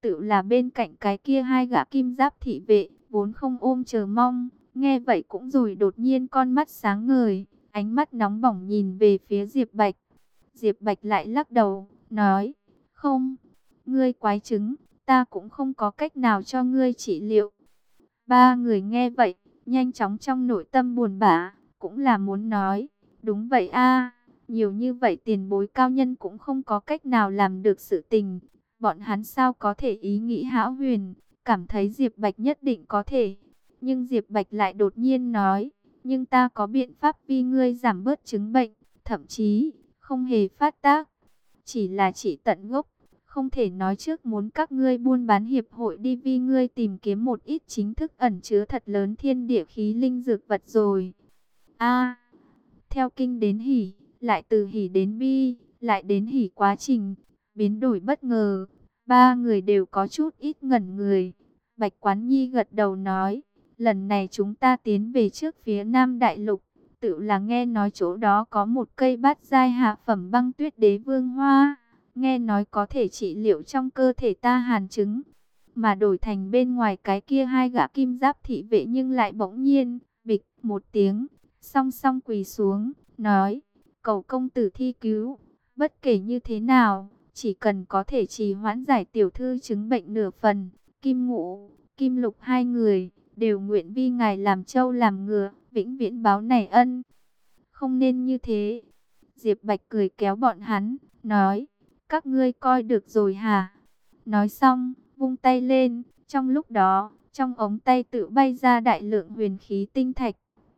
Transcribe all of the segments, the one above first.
tự là bên cạnh cái kia hai gã kim giáp thị vệ, vốn không ôm chờ mong, nghe vậy cũng rồi đột nhiên con mắt sáng ngời, ánh mắt nóng bỏng nhìn về phía Diệp Bạch. Diệp Bạch lại lắc đầu, nói, không, ngươi quái chứng, ta cũng không có cách nào cho ngươi trị liệu. Ba người nghe vậy, nhanh chóng trong nội tâm buồn bã, cũng là muốn nói, đúng vậy a, nhiều như vậy tiền bối cao nhân cũng không có cách nào làm được sự tình. Bọn hắn sao có thể ý nghĩ hão huyền, cảm thấy Diệp Bạch nhất định có thể. Nhưng Diệp Bạch lại đột nhiên nói, nhưng ta có biện pháp vì ngươi giảm bớt chứng bệnh, thậm chí không hề phát tác, chỉ là trị tận gốc. Không thể nói trước muốn các ngươi buôn bán hiệp hội đi vì ngươi tìm kiếm một ít chính thức ẩn chứa thật lớn thiên địa khí linh dược vật rồi. A, theo kinh đến hỉ, lại từ hỉ đến bi, lại đến hỉ quá trình, biến đổi bất ngờ. Ba người đều có chút ít ngẩn người. Bạch Quán Nhi gật đầu nói, lần này chúng ta tiến về trước phía Nam Đại Lục, tự là nghe nói chỗ đó có một cây bát giai hạ phẩm băng tuyết đế vương hoa. Nghe nói có thể trị liệu trong cơ thể ta hàn chứng. Mà đổi thành bên ngoài cái kia hai gã kim giáp thị vệ nhưng lại bỗng nhiên, bịch một tiếng, song song quỳ xuống, nói, cầu công tử thi cứu. Bất kể như thế nào, chỉ cần có thể trì hoãn giải tiểu thư chứng bệnh nửa phần, Kim Ngũ, Kim Lục hai người, đều nguyện vi ngài làm trâu làm ngựa, vĩnh viễn báo này ân. Không nên như thế. Diệp Bạch cười kéo bọn hắn, nói, các ngươi coi được rồi hả? Nói xong, vung tay lên, trong lúc đó, trong ống tay tự bay ra đại lượng huyền khí tinh thạch.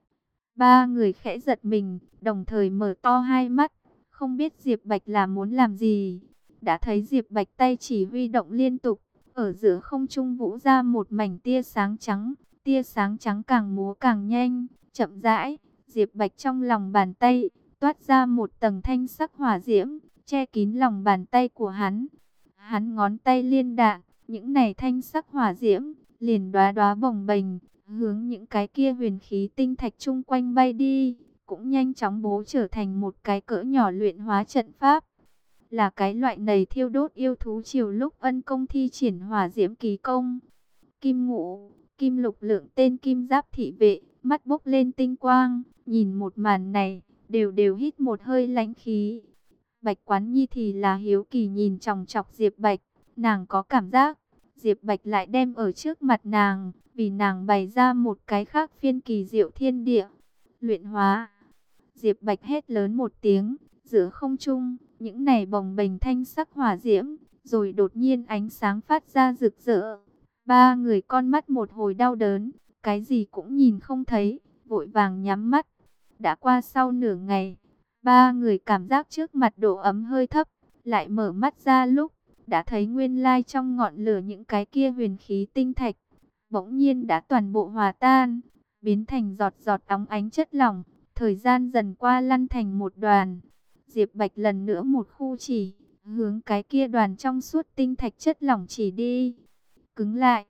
Ba người khẽ giật mình, đồng thời mở to hai mắt, không biết Diệp Bạch là muốn làm gì. Đã thấy Diệp Bạch tay chỉ huy động liên tục, ở giữa không trung vũ ra một mảnh tia sáng trắng càng múa càng nhanh, chậm rãi, Diệp Bạch trong lòng bàn tay, toát ra một tầng thanh sắc hỏa diễm, che kín lòng bàn tay của hắn. Hắn ngón tay liên đạn, những này thanh sắc hỏa diễm, liền đóa đóa bồng bềnh, hướng những cái kia huyền khí tinh thạch chung quanh bay đi, cũng nhanh chóng bố trở thành một cái cỡ nhỏ luyện hóa trận pháp. Là cái loại này thiêu đốt yêu thú chiều lúc ân công thi triển hỏa diễm kỳ công. Kim Ngũ, Kim Lục lượng tên kim giáp thị vệ, mắt bốc lên tinh quang, nhìn một màn này, đều đều hít một hơi lãnh khí. Bạch Quán Nhi thì là hiếu kỳ nhìn chòng chọc Diệp Bạch, nàng có cảm giác, Diệp Bạch lại đem ở trước mặt nàng, vì nàng bày ra một cái khác phiên kỳ diệu thiên địa. Luyện hóa. Diệp Bạch hét lớn một tiếng, giữa không trung, những này bồng bềnh thanh sắc hỏa diễm, rồi đột nhiên ánh sáng phát ra rực rỡ. Ba người con mắt một hồi đau đớn, cái gì cũng nhìn không thấy, vội vàng nhắm mắt. Đã qua sau nửa ngày, ba người cảm giác trước mặt độ ấm hơi thấp, lại mở mắt ra lúc, đã thấy nguyên lai trong ngọn lửa những cái kia huyền khí tinh thạch, bỗng nhiên đã toàn bộ hòa tan, biến thành giọt giọt óng ánh chất lỏng, thời gian dần qua lăn thành một đoàn. Diệp Bạch lần nữa một khu chỉ, hướng cái kia đoàn trong suốt tinh thạch chất lỏng chỉ đi. Cứng lại.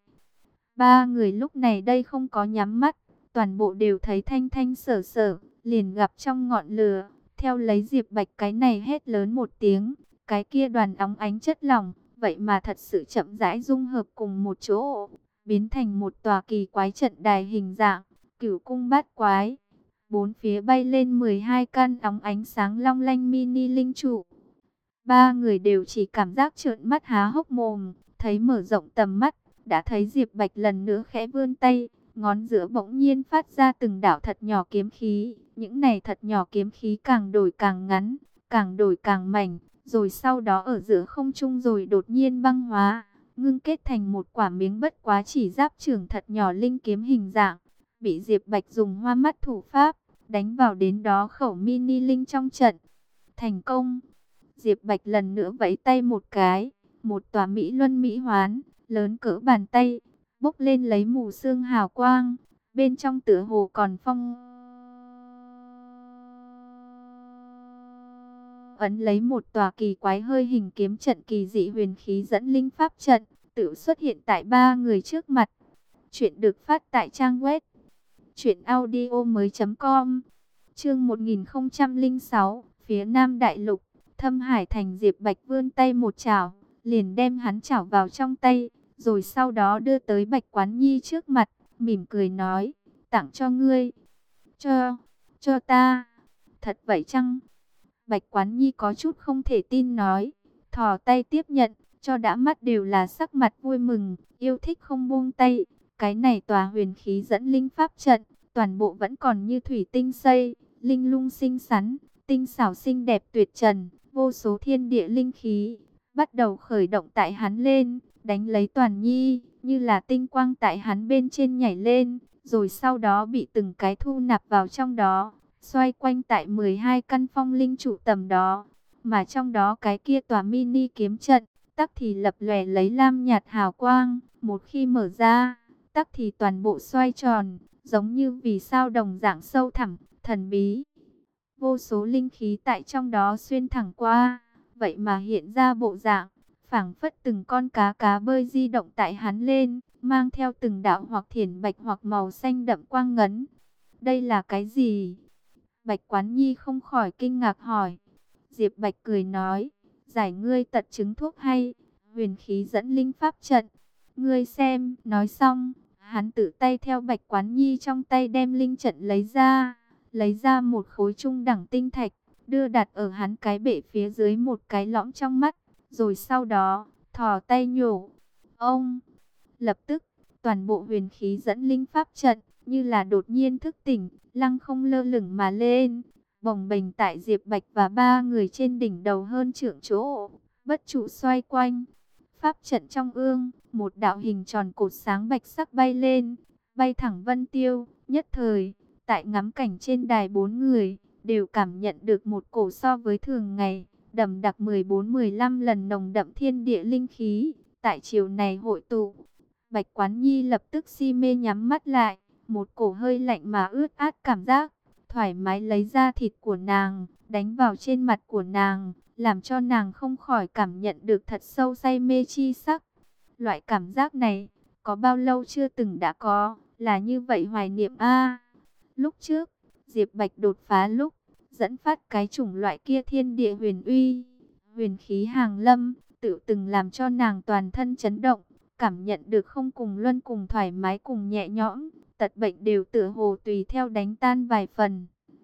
Ba người lúc này đây không có nhắm mắt, toàn bộ đều thấy thanh thanh sở sở, liền gặp trong ngọn lửa. Theo lấy Diệp Bạch cái này hét lớn một tiếng, cái kia đoàn óng ánh chất lỏng, vậy mà thật sự chậm rãi dung hợp cùng một chỗ, biến thành một tòa kỳ quái trận đài hình dạng, Cửu cung bát quái. Bốn phía bay lên 12 căn óng ánh sáng long lanh mini linh trụ. Ba người đều chỉ cảm giác trợn mắt há hốc mồm, thấy mở rộng tầm mắt, đã thấy Diệp Bạch lần nữa khẽ vươn tay, ngón giữa bỗng nhiên phát ra từng đạo thật nhỏ kiếm khí. Những này thật nhỏ kiếm khí càng đổi càng ngắn, càng đổi càng mảnh, rồi sau đó ở giữa không trung rồi đột nhiên băng hóa, ngưng kết thành một quả miếng bất quá chỉ giáp trưởng thật nhỏ linh kiếm hình dạng, bị Diệp Bạch dùng hoa mắt thủ pháp đánh vào đến đó khẩu mini linh trong trận. Thành công. Diệp Bạch lần nữa vẫy tay một cái, một tòa mỹ luân mỹ hoán, lớn cỡ bàn tay, bốc lên lấy mù sương hào quang, bên trong tựa hồ còn phong ấn lấy một tòa kỳ quái hơi hình kiếm trận kỳ dị huyền khí dẫn linh pháp trận, tự xuất hiện tại ba người trước mặt. Chuyện được phát tại trang web truyệnaudiomoi.com. Chương 1006, phía Nam Đại Lục, Thâm Hải thành. Diệp Bạch vươn tay một chảo, liền đem hắn chảo vào trong tay, rồi sau đó đưa tới Bạch Quán Nhi trước mặt, mỉm cười nói, tặng cho ngươi. Cho ta? Thật vậy chăng? Bạch Quán Nhi có chút không thể tin nói, thò tay tiếp nhận, cho đã mắt đều là sắc mặt vui mừng, yêu thích không buông tay. Cái này tòa huyền khí dẫn linh pháp trận, toàn bộ vẫn còn như thủy tinh xây, linh lung xinh xắn, tinh xảo xinh đẹp tuyệt trần, vô số thiên địa linh khí bắt đầu khởi động tại hắn lên, đánh lấy Toàn Nhi, như là tinh quang tại hắn bên trên nhảy lên, rồi sau đó bị từng cái thu nạp vào trong đó, xoay quanh tại 12 căn phong linh trụ tầm đó, mà trong đó cái kia tòa mini kiếm trận, tắc thì lập lòe lấy lam nhạt hào quang, một khi mở ra, tắc thì toàn bộ xoay tròn, giống như vì sao đồng dạng sâu thẳm, thần bí. Vô số linh khí tại trong đó xuyên thẳng qua, vậy mà hiện ra bộ dạng, phảng phất từng con cá cá bơi di động tại hắn lên, mang theo từng đạo hoặc thiển bạch hoặc màu xanh đậm quang ngấn. Đây là cái gì? Bạch Quán Nhi không khỏi kinh ngạc hỏi. Diệp Bạch cười nói, giải ngươi tật chứng thuốc hay, huyền khí dẫn linh pháp trận. Ngươi xem, nói xong, hắn tự tay theo Bạch Quán Nhi trong tay đem linh trận lấy ra một khối trung đẳng tinh thạch, đưa đặt ở hắn cái bệ phía dưới một cái lõm trong mắt, rồi sau đó, thò tay nhổ. Ông, lập tức, toàn bộ huyền khí dẫn linh pháp trận, như là đột nhiên thức tỉnh, lăng không lơ lửng mà lên, bồng bềnh tại Diệp Bạch và ba người trên đỉnh đầu hơn trượng chỗ, bất trụ xoay quanh. Pháp trận trong ương, một đạo hình tròn cột sáng bạch sắc bay lên, bay thẳng vân tiêu, nhất thời, tại ngắm cảnh trên đài bốn người, đều cảm nhận được một cổ so với thường ngày, đậm đặc 14-15 lần nồng đậm thiên địa linh khí, tại chiều này hội tụ. Bạch Quán Nhi lập tức si mê nhắm mắt lại, một cổ hơi lạnh mà ướt át cảm giác, thoải mái lấy da thịt của nàng, đánh vào trên mặt của nàng, làm cho nàng không khỏi cảm nhận được thật sâu say mê chi sắc. Loại cảm giác này, có bao lâu chưa từng đã có, là như vậy hoài niệm a. Lúc trước, Diệp Bạch đột phá lúc, dẫn phát cái chủng loại kia thiên địa huyền uy, huyền khí hàng lâm, tự từng làm cho nàng toàn thân chấn động, cảm nhận được không cùng luân cùng thoải mái cùng nhẹ nhõm, tật bệnh đều tựa hồ tùy theo đánh tan vài phần.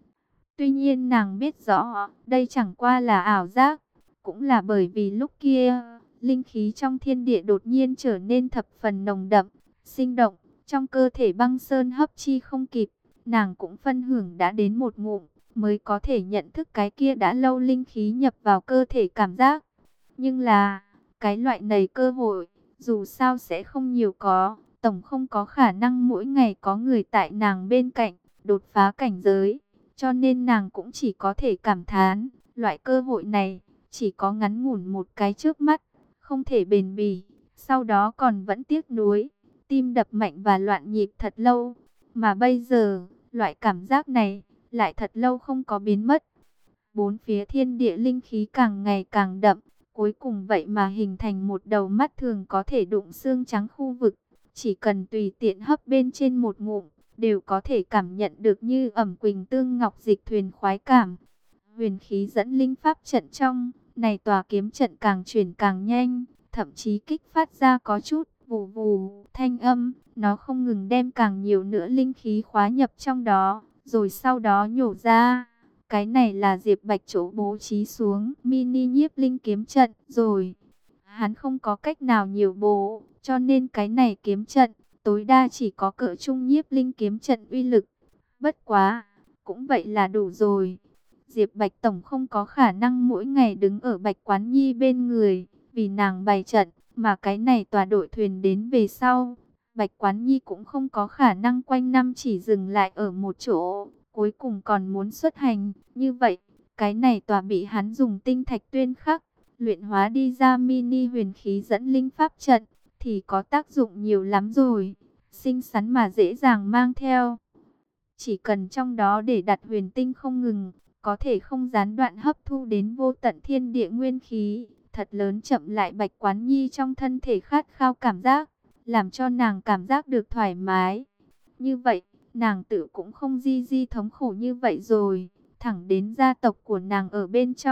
Tuy nhiên nàng biết rõ, đây chẳng qua là ảo giác, cũng là bởi vì lúc kia, linh khí trong thiên địa đột nhiên trở nên thập phần nồng đậm, sinh động, trong cơ thể băng sơn hấp chi không kịp, nàng cũng phân hưởng đã đến một ngụm, mới có thể nhận thức cái kia đã lâu linh khí nhập vào cơ thể cảm giác. Nhưng là, cái loại này cơ hội, dù sao sẽ không nhiều có, tổng không có khả năng mỗi ngày có người tại nàng bên cạnh, đột phá cảnh giới. Cho nên nàng cũng chỉ có thể cảm thán, loại cơ hội này, chỉ có ngắn ngủn một cái trước mắt, không thể bền bỉ, sau đó còn vẫn tiếc nuối, tim đập mạnh và loạn nhịp thật lâu. Mà bây giờ, loại cảm giác này, lại thật lâu không có biến mất. Bốn phía thiên địa linh khí càng ngày càng đậm, cuối cùng vậy mà hình thành một đầu mắt thường có thể đụng xương trắng khu vực. Chỉ cần tùy tiện hấp bên trên một ngụm, đều có thể cảm nhận được như ẩm quỳnh tương ngọc dịch thuyền khoái cảm. Huyền khí dẫn linh pháp trận trong, này tòa kiếm trận càng chuyển càng nhanh, thậm chí kích phát ra có chút vù vù thanh âm, nó không ngừng đem càng nhiều nữa linh khí khóa nhập trong đó, rồi sau đó nhổ ra. Cái này là Diệp Bạch chỗ bố trí xuống mini nhiếp linh kiếm trận rồi. Hắn không có cách nào nhiều bố, cho nên cái này kiếm trận tối đa chỉ có cỡ trung nhiếp linh kiếm trận uy lực. Bất quá, cũng vậy là đủ rồi. Diệp Bạch tổng không có khả năng mỗi ngày đứng ở Bạch Quán Nhi bên người, vì nàng bày trận, mà cái này tòa đội thuyền đến về sau. Bạch Quán Nhi cũng không có khả năng quanh năm chỉ dừng lại ở một chỗ, cuối cùng còn muốn xuất hành. Như vậy, cái này tòa bị hắn dùng tinh thạch tuyên khắc, luyện hóa đi ra mini huyền khí dẫn linh pháp trận, thì có tác dụng nhiều lắm rồi, xinh xắn mà dễ dàng mang theo. Chỉ cần trong đó để đặt huyền tinh không ngừng, có thể không gián đoạn hấp thu đến vô tận thiên địa nguyên khí, thật lớn chậm lại Bạch Quán Nhi trong thân thể khát khao cảm giác, làm cho nàng cảm giác được thoải mái. Như vậy, nàng tự cũng không di thống khổ như vậy rồi, thẳng đến gia tộc của nàng ở bên trong,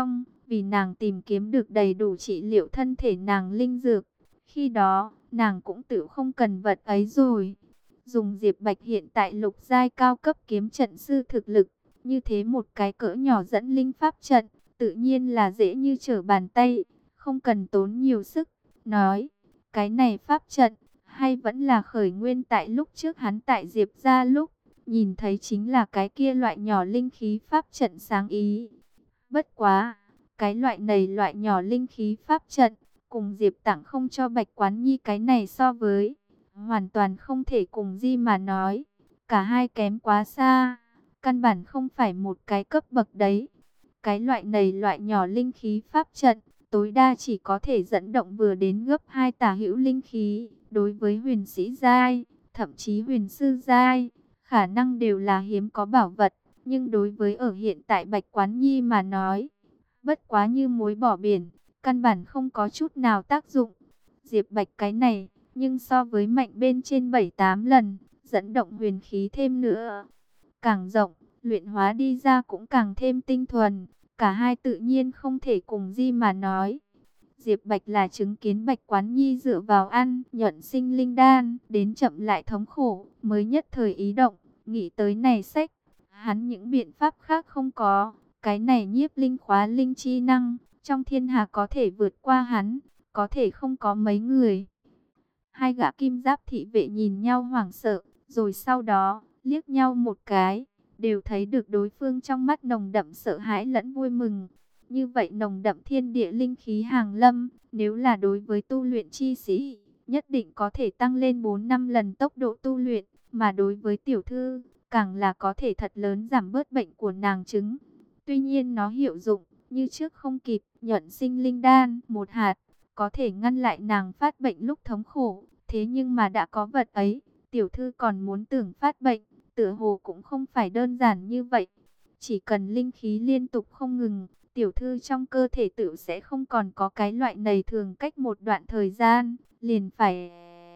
vì nàng tìm kiếm được đầy đủ trị liệu thân thể nàng linh dược. Khi đó, nàng cũng tự không cần vật ấy rồi. Dùng Diệp Bạch hiện tại lục giai cao cấp kiếm trận sư thực lực, như thế một cái cỡ nhỏ dẫn linh pháp trận, tự nhiên là dễ như trở bàn tay, không cần tốn nhiều sức. Nói, cái này pháp trận, hay vẫn là khởi nguyên tại lúc trước hắn tại Diệp gia lúc, nhìn thấy chính là cái kia loại nhỏ linh khí pháp trận sáng ý. Bất quá, cái loại này loại nhỏ linh khí pháp trận, cùng Diệp Tặng không cho Bạch Quán Nhi cái này so với, hoàn toàn không thể cùng di mà nói. Cả hai kém quá xa, căn bản không phải một cái cấp bậc đấy. Cái loại này loại nhỏ linh khí pháp trận, tối đa chỉ có thể dẫn động vừa đến gấp 2 tả hữu linh khí. Đối với huyền sĩ giai, thậm chí huyền sư giai, khả năng đều là hiếm có bảo vật. Nhưng đối với ở hiện tại Bạch Quán Nhi mà nói, bất quá như muối bỏ biển, căn bản không có chút nào tác dụng. Diệp Bạch cái này, nhưng so với mạnh bên trên 7-8 lần, dẫn động huyền khí thêm nữa. Càng rộng, luyện hóa đi ra cũng càng thêm tinh thuần. Cả hai tự nhiên không thể cùng di mà nói. Diệp Bạch là chứng kiến Bạch Quán Nhi dựa vào ăn, nhuận sinh linh đan, đến chậm lại thống khổ, mới nhất thời ý động, nghĩ tới này sách. Hắn những biện pháp khác không có, cái này nhiếp linh khóa linh chi năng, trong thiên hạ có thể vượt qua hắn, có thể không có mấy người. Hai gã kim giáp thị vệ nhìn nhau hoảng sợ, rồi sau đó, liếc nhau một cái, đều thấy được đối phương trong mắt nồng đậm sợ hãi lẫn vui mừng. Như vậy nồng đậm thiên địa linh khí hàng lâm, nếu là đối với tu luyện chi sĩ, nhất định có thể tăng lên 4-5 lần tốc độ tu luyện, mà đối với tiểu thư, càng là có thể thật lớn giảm bớt bệnh của nàng chứng. Tuy nhiên nó hiệu dụng, như trước không kịp, nhuận sinh linh đan, một hạt, có thể ngăn lại nàng phát bệnh lúc thống khổ. Thế nhưng mà đã có vật ấy, tiểu thư còn muốn tưởng phát bệnh, tựa hồ cũng không phải đơn giản như vậy. Chỉ cần linh khí liên tục không ngừng, tiểu thư trong cơ thể tự sẽ không còn có cái loại này, thường cách một đoạn thời gian, liền phải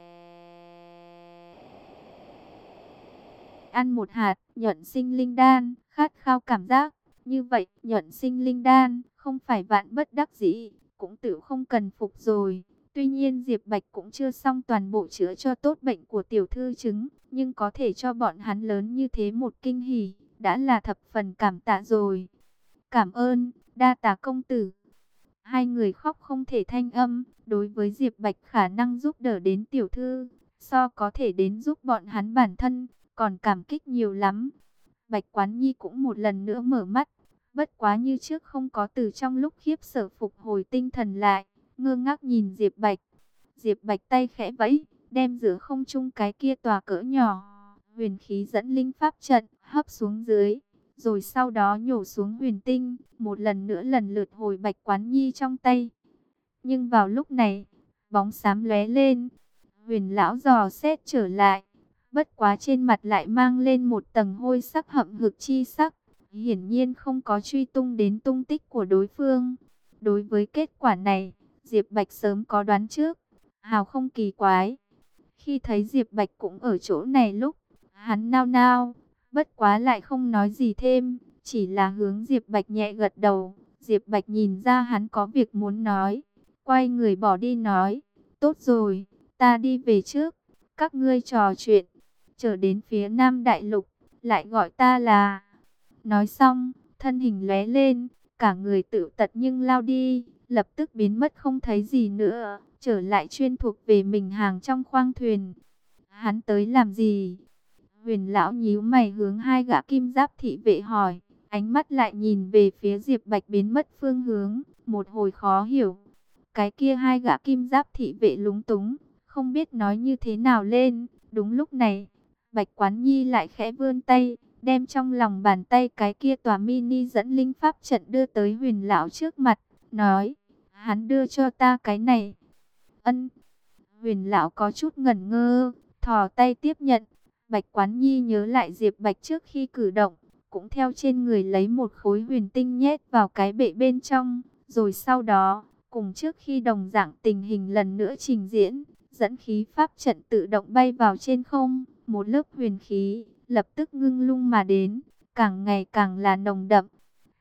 ăn một hạt nhuận sinh linh đan, khát khao cảm giác. Như vậy, nhuận sinh linh đan, không phải vạn bất đắc dĩ, cũng tự không cần phục rồi. Tuy nhiên Diệp Bạch cũng chưa xong toàn bộ chữa cho tốt bệnh của tiểu thư chứng, nhưng có thể cho bọn hắn lớn như thế một kinh hỉ, đã là thập phần cảm tạ rồi. Cảm ơn, đa tạ công tử. Hai người khóc không thể thanh âm, đối với Diệp Bạch khả năng giúp đỡ đến tiểu thư, so có thể đến giúp bọn hắn bản thân, còn cảm kích nhiều lắm. Bạch Quán Nhi cũng một lần nữa mở mắt, bất quá như trước không có từ trong lúc khiếp sợ phục hồi tinh thần lại, ngơ ngác nhìn Diệp Bạch. Diệp Bạch tay khẽ vẫy, đem giữa không trung cái kia tòa cỡ nhỏ, huyền khí dẫn linh pháp trận, hấp xuống dưới. Rồi sau đó nhổ xuống huyền tinh, một lần nữa lần lượt hồi Bạch Quán Nhi trong tay. Nhưng vào lúc này, bóng xám lóe lên, huyền lão dò xét trở lại. Bất quá trên mặt lại mang lên một tầng hôi sắc hậm hực chi sắc. Hiển nhiên không có truy tung đến tung tích của đối phương. Đối với kết quả này, Diệp Bạch sớm có đoán trước, hào không kỳ quái. Khi thấy Diệp Bạch cũng ở chỗ này lúc, hắn nao nao, bất quá lại không nói gì thêm, chỉ là hướng Diệp Bạch nhẹ gật đầu. Diệp Bạch nhìn ra hắn có việc muốn nói, quay người bỏ đi nói, tốt rồi, ta đi về trước, các ngươi trò chuyện, trở đến phía Nam Đại Lục, lại gọi ta là... Nói xong, thân hình lóe lên, cả người tự tật nhưng lao đi, lập tức biến mất không thấy gì nữa, trở lại chuyên thuộc về mình hàng trong khoang thuyền. Hắn tới làm gì? Huyền lão nhíu mày hướng hai gã kim giáp thị vệ hỏi, ánh mắt lại nhìn về phía Diệp Bạch biến mất phương hướng, một hồi khó hiểu. Cái kia hai gã kim giáp thị vệ lúng túng, không biết nói như thế nào lên. Đúng lúc này, Bạch Quán Nhi lại khẽ vươn tay, đem trong lòng bàn tay cái kia tòa mini dẫn linh pháp trận đưa tới huyền lão trước mặt, nói, hắn đưa cho ta cái này. Ân. Huyền lão có chút ngẩn ngơ, thò tay tiếp nhận. Bạch Quán Nhi nhớ lại Diệp Bạch trước khi cử động, cũng theo trên người lấy một khối huyền tinh nhét vào cái bệ bên trong, rồi sau đó, cùng trước khi đồng dạng tình hình lần nữa trình diễn, dẫn khí pháp trận tự động bay vào trên không, một lớp huyền khí lập tức ngưng lung mà đến, càng ngày càng là nồng đậm.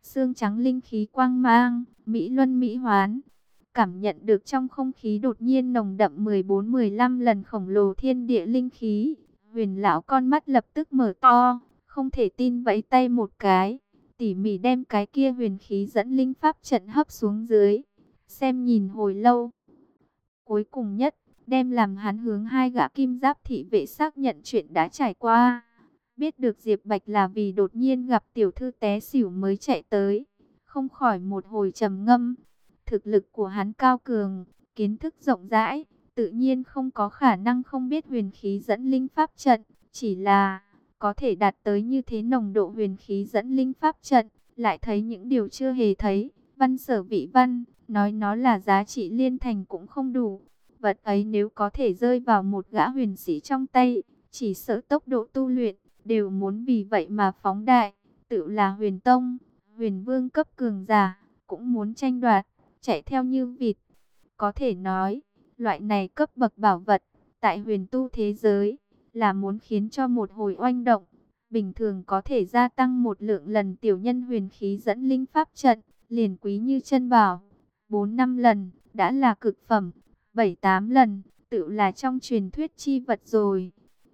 xương trắng linh khí quang mang, mỹ luân mỹ hoán. Cảm nhận được trong không khí đột nhiên nồng đậm 14-15 lần khổng lồ thiên địa linh khí, Huyền lão con mắt lập tức mở to, không thể tin vẫy tay một cái, tỉ mỉ đem cái kia huyền khí dẫn linh pháp trận hấp xuống dưới, xem nhìn hồi lâu. Cuối cùng nhất, đem làm hắn hướng hai gã kim giáp thị vệ xác nhận chuyện đã trải qua. Biết được Diệp Bạch là vì đột nhiên gặp tiểu thư té xỉu mới chạy tới, không khỏi một hồi trầm ngâm. Thực lực của hắn cao cường, kiến thức rộng rãi, tự nhiên không có khả năng không biết huyền khí dẫn linh pháp trận, chỉ là có thể đạt tới như thế nồng độ huyền khí dẫn linh pháp trận, lại thấy những điều chưa hề thấy, văn sở vị văn, nói nó là giá trị liên thành cũng không đủ. Vật ấy nếu có thể rơi vào một gã huyền sĩ trong tay, chỉ sợ tốc độ tu luyện đều muốn vì vậy mà phóng đại. Tự là huyền tông, huyền vương cấp cường giả, cũng muốn tranh đoạt, chạy theo như vịt. Có thể nói, loại này cấp bậc bảo vật, tại huyền tu thế giới, là muốn khiến cho một hồi oanh động. Bình thường có thể gia tăng một lượng lần tiểu nhân huyền khí dẫn linh pháp trận, liền quý như chân bảo. 4-5 lần, đã là cực phẩm. 7-8 lần, tự là trong truyền thuyết chi vật rồi.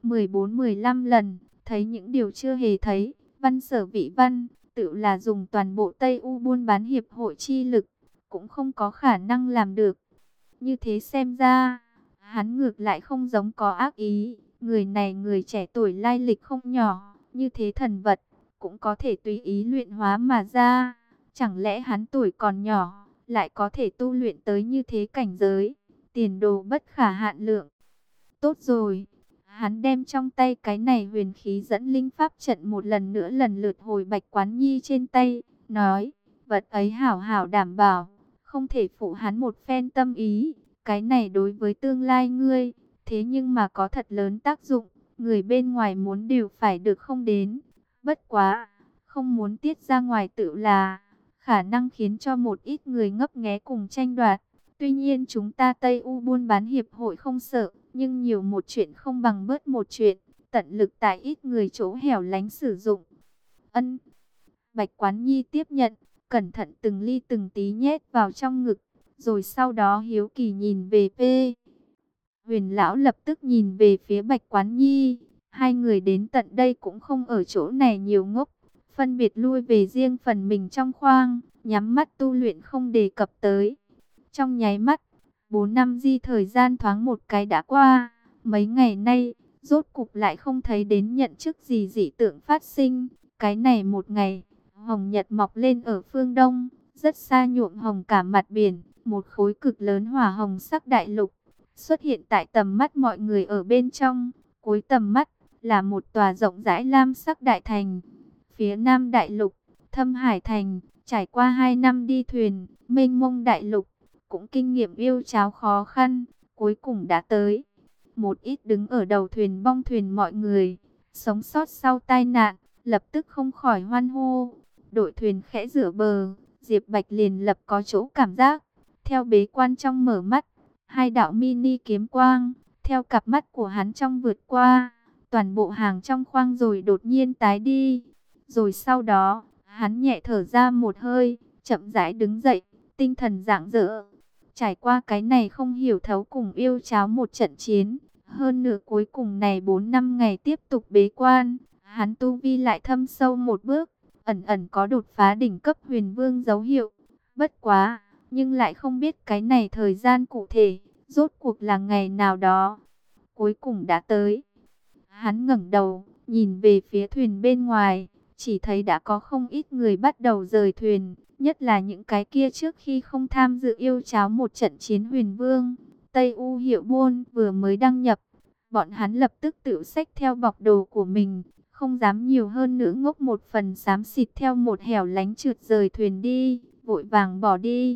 14-15 lần, thấy những điều chưa hề thấy. Văn sở vị văn, tự là dùng toàn bộ Tây U buôn bán hiệp hội chi lực, cũng không có khả năng làm được. Như thế xem ra, hắn ngược lại không giống có ác ý. Người này người trẻ tuổi lai lịch không nhỏ, như thế thần vật, cũng có thể tùy ý luyện hóa mà ra. Chẳng lẽ hắn tuổi còn nhỏ, lại có thể tu luyện tới như thế cảnh giới, tiền đồ bất khả hạn lượng. Tốt rồi, hắn đem trong tay cái này huyền khí dẫn linh pháp trận một lần nữa lần lượt hồi Bạch Quán Nhi trên tay, nói, vật ấy hảo hảo đảm bảo, không thể phụ hắn một phen tâm ý, cái này đối với tương lai ngươi, thế nhưng mà có thật lớn tác dụng, người bên ngoài muốn đều phải được không đến, bất quá, không muốn tiết ra ngoài tự là, khả năng khiến cho một ít người ngấp nghé cùng tranh đoạt. Tuy nhiên chúng ta Tây U buôn bán hiệp hội không sợ, nhưng nhiều một chuyện không bằng bớt một chuyện, tận lực tại ít người chỗ hẻo lánh sử dụng. Ân. Bạch Quán Nhi tiếp nhận, cẩn thận từng ly từng tí nhét vào trong ngực, rồi sau đó hiếu kỳ nhìn về P. Huyền lão lập tức nhìn về phía Bạch Quán Nhi, hai người đến tận đây cũng không ở chỗ này nhiều ngốc, phân biệt lui về riêng phần mình trong khoang, nhắm mắt tu luyện không đề cập tới. Trong nháy mắt, 4 năm di thời gian thoáng một cái đã qua, mấy ngày nay, rốt cục lại không thấy đến nhận chức gì dị tượng phát sinh. Cái này một ngày, hồng nhật mọc lên ở phương đông, rất xa nhuộm hồng cả mặt biển, một khối cực lớn hỏa hồng sắc đại lục xuất hiện tại tầm mắt mọi người ở bên trong. Cuối tầm mắt là một tòa rộng rãi lam sắc đại thành. Phía nam đại lục, Thâm Hải Thành, trải qua 2 năm đi thuyền, mênh mông đại lục, cũng kinh nghiệm yêu cháo khó khăn, cuối cùng đã tới. Một ít đứng ở đầu thuyền bong thuyền mọi người, sống sót sau tai nạn, lập tức không khỏi hoan hô. Đội thuyền khẽ rửa bờ, Diệp Bạch liền lập có chỗ cảm giác. Theo bế quan trong mở mắt, hai đạo mini kiếm quang, theo cặp mắt của hắn trong vượt qua, toàn bộ hàng trong khoang rồi đột nhiên tái đi. Rồi sau đó, hắn nhẹ thở ra một hơi, chậm rãi đứng dậy, tinh thần rạng rỡ. Trải qua cái này không hiểu thấu cùng yêu cháo một trận chiến, hơn nửa cuối cùng này 4-5 ngày tiếp tục bế quan, hắn tu vi lại thâm sâu một bước, ẩn ẩn có đột phá đỉnh cấp huyền vương dấu hiệu. Bất quá, nhưng lại không biết cái này thời gian cụ thể, rốt cuộc là ngày nào đó. Cuối cùng đã tới. Hắn ngẩng đầu, nhìn về phía thuyền bên ngoài, chỉ thấy đã có không ít người bắt đầu rời thuyền, nhất là những cái kia trước khi không tham dự yêu cháo một trận chiến huyền vương. Tây U Hiệu Buôn vừa mới đăng nhập, bọn hắn lập tức tự xách theo bọc đồ của mình, không dám nhiều hơn nữa ngốc một phần, xám xịt theo một hẻo lánh trượt rời thuyền đi, vội vàng bỏ đi.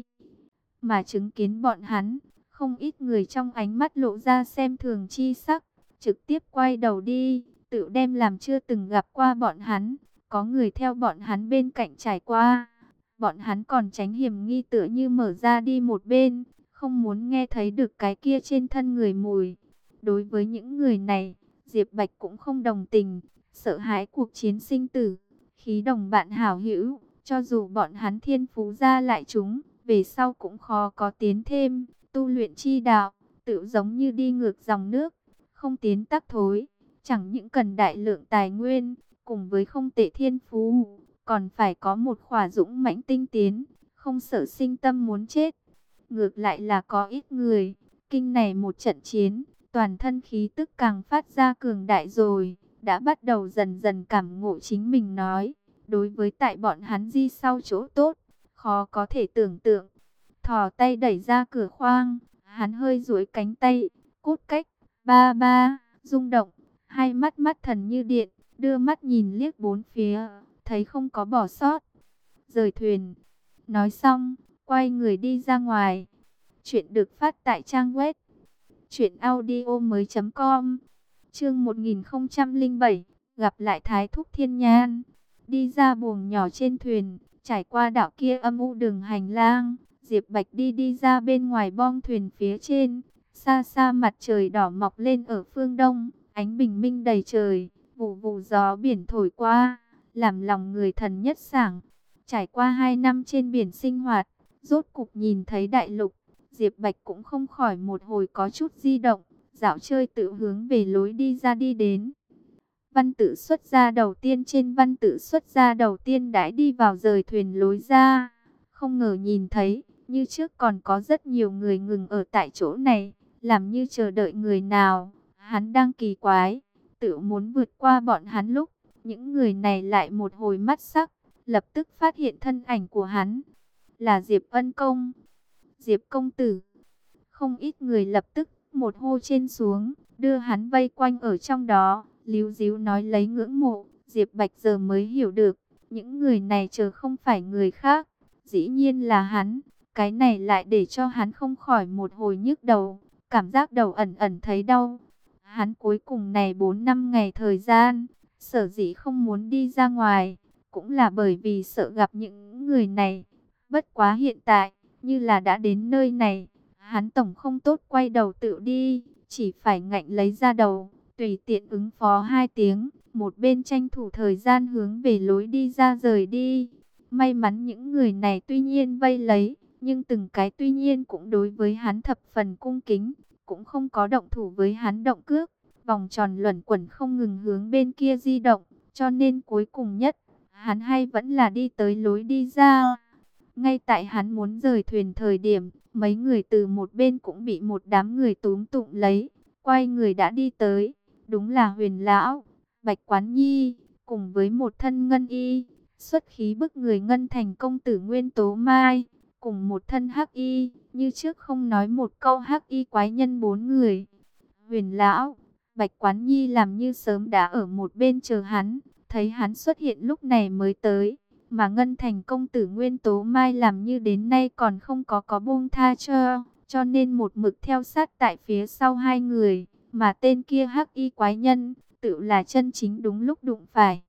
Mà chứng kiến bọn hắn, không ít người trong ánh mắt lộ ra xem thường chi sắc, trực tiếp quay đầu đi, tự đem làm chưa từng gặp qua bọn hắn. Có người theo bọn hắn bên cạnh trải qua, bọn hắn còn tránh hiểm nghi tựa như mở ra đi một bên, không muốn nghe thấy được cái kia trên thân người mùi. Đối với những người này, Diệp Bạch cũng không đồng tình, sợ hãi cuộc chiến sinh tử, khí đồng bạn hảo hữu, Cho dù bọn hắn thiên phú ra lại chúng, về sau cũng khó có tiến thêm. Tu luyện chi đạo, tự giống như đi ngược dòng nước, không tiến tắc thối. Chẳng những cần đại lượng tài nguyên, cùng với không tệ thiên phú, còn phải có một khỏa dũng mãnh tinh tiến, không sợ sinh tâm muốn chết. Ngược lại là có ít người, kinh này một trận chiến, toàn thân khí tức càng phát ra cường đại rồi, đã bắt đầu dần dần cảm ngộ chính mình nói. Đối với tại bọn hắn di sau chỗ tốt, khó có thể tưởng tượng. Thò tay đẩy ra cửa khoang, hắn hơi duỗi cánh tay, cốt cách, ba ba, rung động, hai mắt mắt thần như điện, đưa mắt nhìn liếc bốn phía, thấy không có bỏ sót. Rời thuyền, nói xong, quay người đi ra ngoài. Chuyện được phát tại trang web truyệnaudiomoi.com. Chương 1007, gặp lại Thái Thúc Thiên Nhan. Đi ra buồng nhỏ trên thuyền, trải qua đạo kia âm u đường hành lang, Diệp Bạch đi ra bên ngoài bong thuyền phía trên. Xa xa mặt trời đỏ mọc lên ở phương đông, ánh bình minh đầy trời, vụ vụ gió biển thổi qua, làm lòng người thần nhất sảng. Trải qua 2 năm trên biển sinh hoạt, rốt cục nhìn thấy đại lục, Diệp Bạch cũng không khỏi một hồi có chút di động, dạo chơi tự hướng về lối đi ra đi đến. Văn tự xuất gia đầu tiên trên văn tự xuất gia đầu tiên đã đi vào rời thuyền lối ra. Không ngờ nhìn thấy, như trước còn có rất nhiều người ngừng ở tại chỗ này, làm như chờ đợi người nào. Hắn đang kỳ quái, tự muốn vượt qua bọn hắn lúc, những người này lại một hồi mắt sắc, lập tức phát hiện thân ảnh của hắn. Là Diệp Ân Công, Diệp công tử. Không ít người lập tức một hô trên xuống, đưa hắn vây quanh ở trong đó, líu díu nói lấy ngưỡng mộ. Diệp Bạch giờ mới hiểu được, những người này chờ không phải người khác, dĩ nhiên là hắn. Cái này lại để cho hắn không khỏi một hồi nhức đầu, cảm giác đầu ẩn ẩn thấy đau. Hắn cuối cùng này 4 năm ngày thời gian, sở dĩ không muốn đi ra ngoài, cũng là bởi vì sợ gặp những người này. Bất quá hiện tại, như là đã đến nơi này, hắn tổng không tốt quay đầu tự đi, chỉ phải ngạnh lấy ra đầu, tùy tiện ứng phó 2 tiếng, một bên tranh thủ thời gian hướng về lối đi ra rời đi. May mắn những người này tuy nhiên vây lấy, nhưng từng cái tuy nhiên cũng đối với hắn thập phần cung kính, cũng không có động thủ với hắn động cước, vòng tròn luẩn quẩn không ngừng hướng bên kia di động, cho nên cuối cùng nhất, hắn hay vẫn là đi tới lối đi ra. Ngay tại hắn muốn rời thuyền thời điểm, mấy người từ một bên cũng bị một đám người túm tụm lấy, quay người đã đi tới, đúng là Huyền lão, Bạch Quán Nhi, cùng với một thân ngân y, xuất khí bức người ngân thành công tử Nguyên Tố Mai, cùng một thân hắc y, như trước không nói một câu hắc y quái nhân 4 người. Huyền lão, Bạch Quán Nhi làm như sớm đã ở một bên chờ hắn, thấy hắn xuất hiện lúc này mới tới. Mà Ngân Thành công tử Nguyên Tố Mai làm như đến nay còn không có buông tha cho nên một mực theo sát tại phía sau 2 người, mà tên kia hắc y quái nhân, tự là chân chính đúng lúc đụng phải.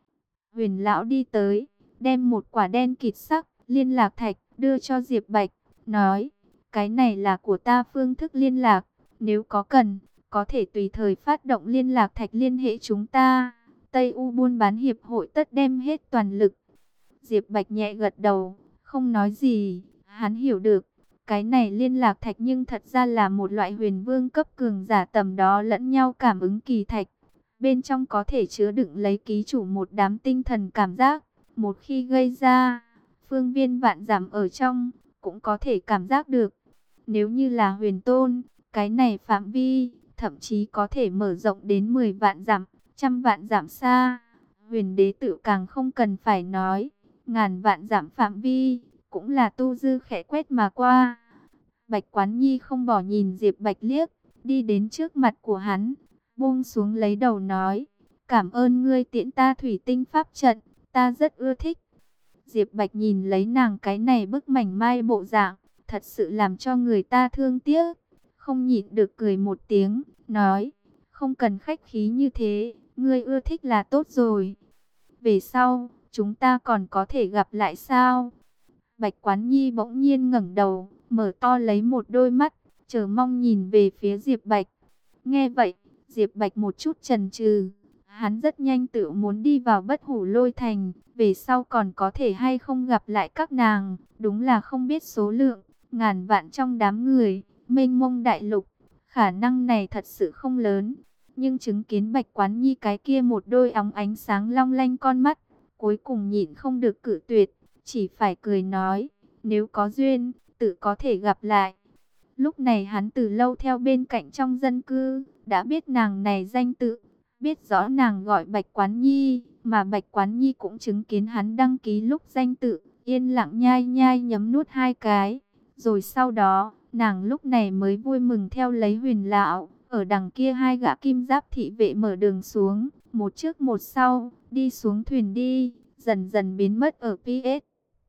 Huyền lão đi tới, đem một quả đen kịt sắc liên lạc thạch đưa cho Diệp Bạch, nói, cái này là của ta phương thức liên lạc, nếu có cần, có thể tùy thời phát động liên lạc thạch liên hệ chúng ta. Tây U buôn bán hiệp hội tất đem hết toàn lực. Diệp Bạch nhẹ gật đầu, không nói gì, hắn hiểu được, cái này liên lạc thạch nhưng thật ra là một loại huyền vương cấp cường giả tầm đó lẫn nhau cảm ứng kỳ thạch. Bên trong có thể chứa đựng lấy ký chủ một đám tinh thần cảm giác, một khi gây ra, phương viên vạn dặm ở trong, cũng có thể cảm giác được. Nếu như là huyền tôn, cái này phạm vi, thậm chí có thể mở rộng đến 10 vạn dặm, trăm vạn dặm xa. Huyền đế tự càng không cần phải nói. Ngàn vạn dặm phạm vi, cũng là tu dư khẽ quét mà qua. Bạch Quán Nhi không bỏ nhìn Diệp Bạch liếc, đi đến trước mặt của hắn, buông xuống lấy đầu nói, cảm ơn ngươi tiễn ta thủy tinh pháp trận, ta rất ưa thích. Diệp Bạch nhìn lấy nàng cái này bức mảnh mai bộ dạng, thật sự làm cho người ta thương tiếc, không nhịn được cười một tiếng, nói, không cần khách khí như thế, ngươi ưa thích là tốt rồi. Về sau, chúng ta còn có thể gặp lại sao? Bạch Quán Nhi bỗng nhiên ngẩng đầu, mở to lấy một đôi mắt, chờ mong nhìn về phía Diệp Bạch. Nghe vậy, Diệp Bạch một chút chần chừ, Hắn rất nhanh tự muốn đi vào Bất Hủ Lôi Thành, về sau còn có thể hay không gặp lại các nàng, đúng là không biết số lượng, ngàn vạn trong đám người, mênh mông đại lục, khả năng này thật sự không lớn. Nhưng chứng kiến Bạch Quán Nhi cái kia một đôi óng ánh sáng long lanh con mắt, cuối cùng nhịn không được cự tuyệt, chỉ phải cười nói, nếu có duyên, tự có thể gặp lại. Lúc này hắn từ lâu theo bên cạnh trong dân cư, đã biết nàng này danh tự, biết rõ nàng gọi Bạch Quán Nhi, mà Bạch Quán Nhi cũng chứng kiến hắn đăng ký lúc danh tự, yên lặng nhai nhai nhấm nuốt hai cái. Rồi sau đó, nàng lúc này mới vui mừng theo lấy Huyền lão, ở đằng kia hai gã kim giáp thị vệ mở đường xuống, một trước một sau, đi xuống thuyền đi, dần dần biến mất ở PS.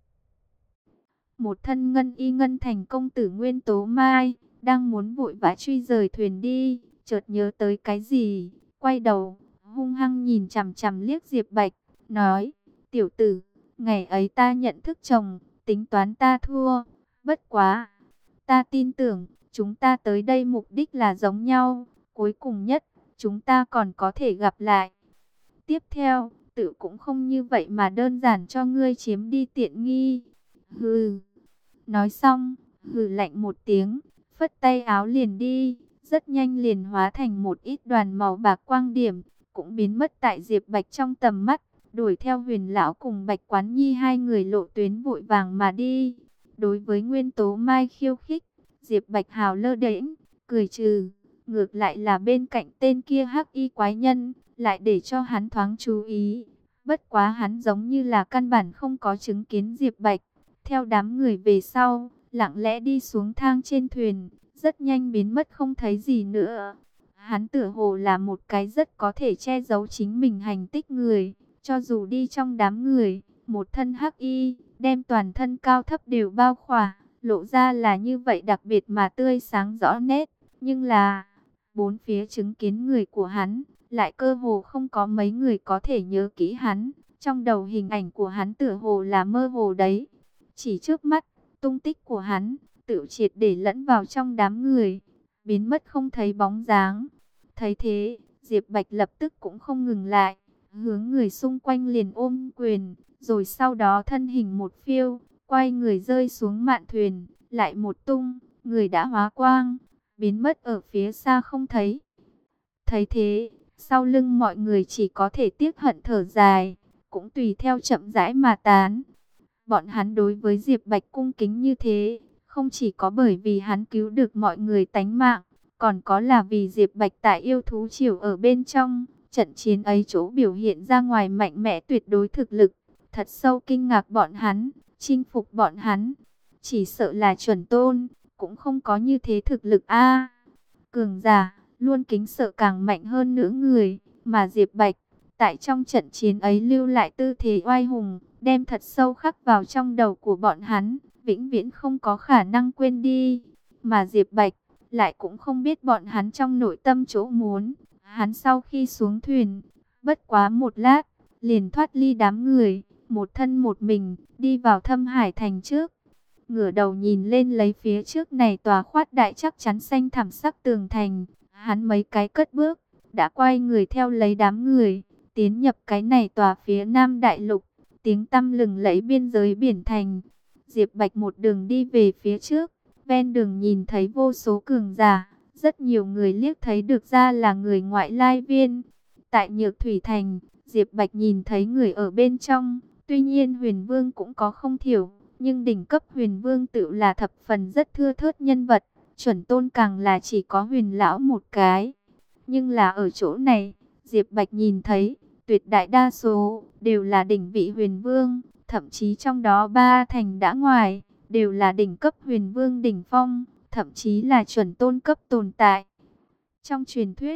Một thân ngân y ngân thành công tử Nguyên Tố Mai, đang muốn vội vã truy rời thuyền đi, chợt nhớ tới cái gì, quay đầu, hung hăng nhìn chằm chằm liếc Diệp Bạch, nói, tiểu tử, ngày ấy ta nhận thức chồng, tính toán ta thua, bất quá, ta tin tưởng, chúng ta tới đây mục đích là giống nhau, cuối cùng nhất, chúng ta còn có thể gặp lại. Tiếp theo, tự cũng không như vậy mà đơn giản cho ngươi chiếm đi tiện nghi. Hừ. Nói xong, hừ lạnh một tiếng, phất tay áo liền đi, rất nhanh liền hóa thành một ít đoàn màu bạc quang điểm, cũng biến mất tại Diệp Bạch trong tầm mắt, đuổi theo Huyền lão cùng Bạch Quán Nhi hai người lộ tuyến vội vàng mà đi. Đối với Nguyên Tố Mai khiêu khích, Diệp Bạch hào lơ đễnh, cười trừ, ngược lại là bên cạnh tên kia hắc y quái nhân, lại để cho hắn thoáng chú ý. Bất quá hắn giống như là căn bản không có chứng kiến Diệp Bạch. Theo đám người về sau, lặng lẽ đi xuống thang trên thuyền, rất nhanh biến mất không thấy gì nữa. Hắn tựa hồ là một cái rất có thể che giấu chính mình hành tích người, cho dù đi trong đám người, một thân hắc y, đem toàn thân cao thấp đều bao khỏa, lộ ra là như vậy đặc biệt mà tươi sáng rõ nét, nhưng là bốn phía chứng kiến người của hắn, lại cơ hồ không có mấy người có thể nhớ kỹ hắn, trong đầu hình ảnh của hắn tựa hồ là mơ hồ đấy. Chỉ trước mắt, tung tích của hắn, tự triệt để lẫn vào trong đám người, biến mất không thấy bóng dáng. Thấy thế, Diệp Bạch lập tức cũng không ngừng lại, hướng người xung quanh liền ôm quyền, rồi sau đó thân hình một phiêu, quay người rơi xuống mạn thuyền, lại một tung, người đã hóa quang, biến mất ở phía xa không thấy. Thấy thế, sau lưng mọi người chỉ có thể tiếc hận thở dài, cũng tùy theo chậm rãi mà tán. Bọn hắn đối với Diệp Bạch cung kính như thế, không chỉ có bởi vì hắn cứu được mọi người tánh mạng, còn có là vì Diệp Bạch tại yêu thú triều ở bên trong, trận chiến ấy chỗ biểu hiện ra ngoài mạnh mẽ tuyệt đối thực lực, thật sâu kinh ngạc bọn hắn, chinh phục bọn hắn. Chỉ sợ là chuẩn tôn, cũng không có như thế thực lực a. Cường giả, luôn kính sợ càng mạnh hơn nữa người, mà Diệp Bạch, tại trong trận chiến ấy lưu lại tư thế oai hùng, đem thật sâu khắc vào trong đầu của bọn hắn, vĩnh viễn không có khả năng quên đi. Mà Diệp Bạch, lại cũng không biết bọn hắn trong nội tâm chỗ muốn. Hắn sau khi xuống thuyền, bất quá một lát, liền thoát ly đám người, một thân một mình, đi vào Thâm Hải Thành trước. Ngửa đầu nhìn lên lấy phía trước này tòa khoát đại chắc chắn xanh thẳm sắc tường thành, hắn mấy cái cất bước, đã quay người theo lấy đám người, tiến nhập cái này tòa phía Nam Đại Lục, tiếng tăm lừng lẫy biên giới biển thành. Diệp Bạch một đường đi về phía trước, ven đường nhìn thấy vô số cường giả, rất nhiều người liếc thấy được ra là người ngoại lai viên. Tại Nhược Thủy Thành, Diệp Bạch nhìn thấy người ở bên trong, tuy nhiên Huyền Vương cũng có không thiểu, nhưng đỉnh cấp Huyền Vương tự là thập phần rất thưa thớt nhân vật, chuẩn tôn càng là chỉ có Huyền lão một cái. Nhưng là ở chỗ này, Diệp Bạch nhìn thấy, tuyệt đại đa số đều là đỉnh vị Huyền Vương, thậm chí trong đó ba thành đã ngoài, đều là đỉnh cấp Huyền Vương đỉnh phong, thậm chí là chuẩn tôn cấp tồn tại. Trong truyền thuyết,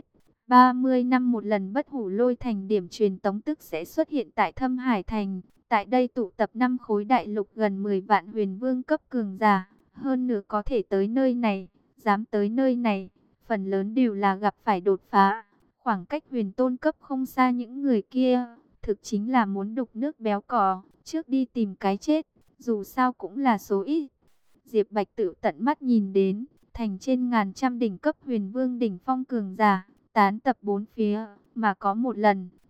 30 năm một lần Bất Hủ Lôi Thành điểm truyền tống tức sẽ xuất hiện tại Thâm Hải Thành. Tại đây tụ tập 5 khối đại lục gần 10 vạn Huyền Vương cấp cường giả, hơn nữa có thể tới nơi này, dám tới nơi này, phần lớn đều là gặp phải đột phá. Khoảng cách huyền tôn cấp không xa những người kia, thực chính là muốn đục nước béo cò, trước đi tìm cái chết, dù sao cũng là số ít. Diệp Bạch tự tận mắt nhìn đến, thành trên ngàn trăm đỉnh cấp Huyền Vương đỉnh phong cường giả, tán tập bốn phía, mà có một lần,